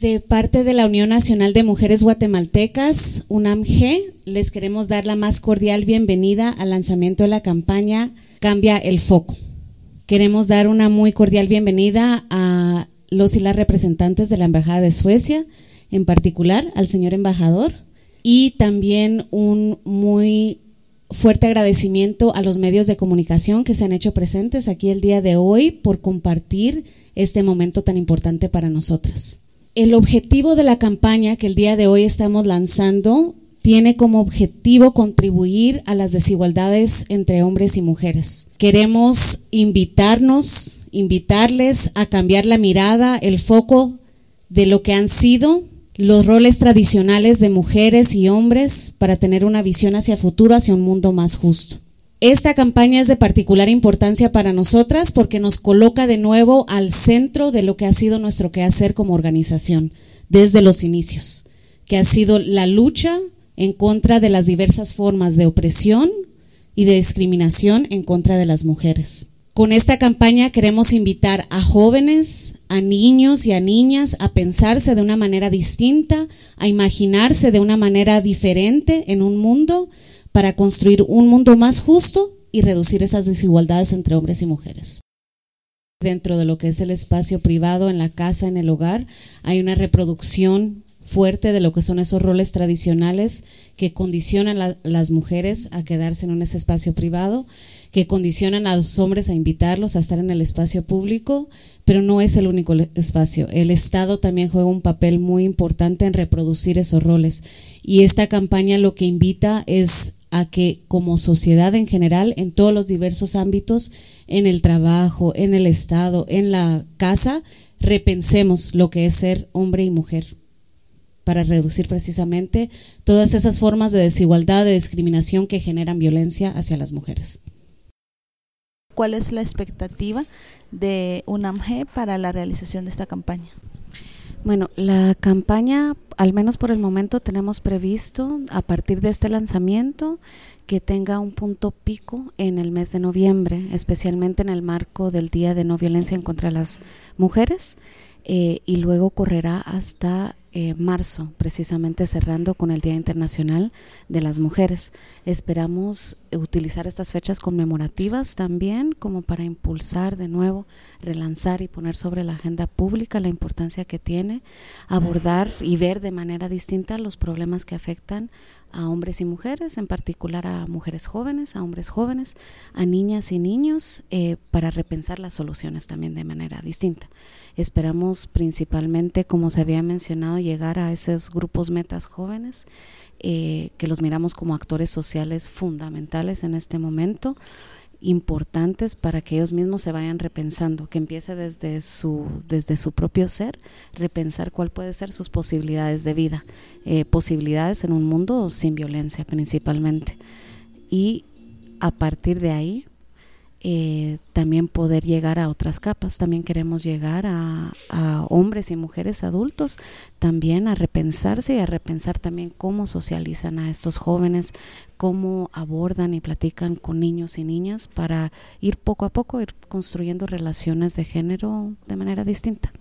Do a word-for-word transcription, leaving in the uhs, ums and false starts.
De parte de la Unión Nacional de Mujeres Guatemaltecas, UNAMG, les queremos dar la más cordial bienvenida al lanzamiento de la campaña Cambia el Foco. Queremos dar una muy cordial bienvenida a los y las representantes de la Embajada de Suecia, en particular al señor embajador, y también un muy fuerte agradecimiento a los medios de comunicación que se han hecho presentes aquí el día de hoy por compartir este momento tan importante para nosotras. El objetivo de la campaña que el día de hoy estamos lanzando tiene como objetivo contribuir a las desigualdades entre hombres y mujeres. Queremos invitarnos, invitarles a cambiar la mirada, el foco de lo que han sido los roles tradicionales de mujeres y hombres para tener una visión hacia futuro, hacia un mundo más justo. Esta campaña es de particular importancia para nosotras porque nos coloca de nuevo al centro de lo que ha sido nuestro quehacer como organización desde los inicios, que ha sido la lucha en contra de las diversas formas de opresión y de discriminación en contra de las mujeres. Con esta campaña queremos invitar a jóvenes, a niños y a niñas a pensarse de una manera distinta, a imaginarse de una manera diferente en un mundo para construir un mundo más justo y reducir esas desigualdades entre hombres y mujeres. Dentro de lo que es el espacio privado, en la casa, en el hogar, hay una reproducción fuerte de lo que son esos roles tradicionales que condicionan a las mujeres a quedarse en ese espacio privado, que condicionan a los hombres a invitarlos a estar en el espacio público, pero no es el único espacio. El Estado también juega un papel muy importante en reproducir esos roles, y esta campaña lo que invita es a que como sociedad en general, en todos los diversos ámbitos, en el trabajo, en el Estado, en la casa, repensemos lo que es ser hombre y mujer, para reducir precisamente todas esas formas de desigualdad, de discriminación que generan violencia hacia las mujeres. ¿Cuál es la expectativa de UNAMG para la realización de esta campaña? Bueno, la campaña, al menos por el momento, tenemos previsto a partir de este lanzamiento que tenga un punto pico en el mes de noviembre, especialmente en el marco del Día de No Violencia en contra de las Mujeres, eh, y luego correrá hasta Eh, marzo, precisamente cerrando con el Día Internacional de las Mujeres. Esperamos utilizar estas fechas conmemorativas también como para impulsar de nuevo, relanzar y poner sobre la agenda pública la importancia que tiene abordar y ver de manera distinta los problemas que afectan a hombres y mujeres, en particular a mujeres jóvenes, a hombres jóvenes, a niñas y niños, eh, para repensar las soluciones también de manera distinta. Esperamos principalmente, como se había mencionado, llegar a esos grupos metas jóvenes, eh, que los miramos como actores sociales fundamentales en este momento, importantes para que ellos mismos se vayan repensando, que empiece desde su, desde su propio ser, repensar cuál puede ser sus posibilidades de vida, eh, posibilidades en un mundo sin violencia principalmente, y a partir de ahí Eh, también poder llegar a otras capas. También queremos llegar a, a hombres y mujeres adultos, también a repensarse y a repensar también cómo socializan a estos jóvenes, cómo abordan y platican con niños y niñas para ir poco a poco ir construyendo relaciones de género de manera distinta.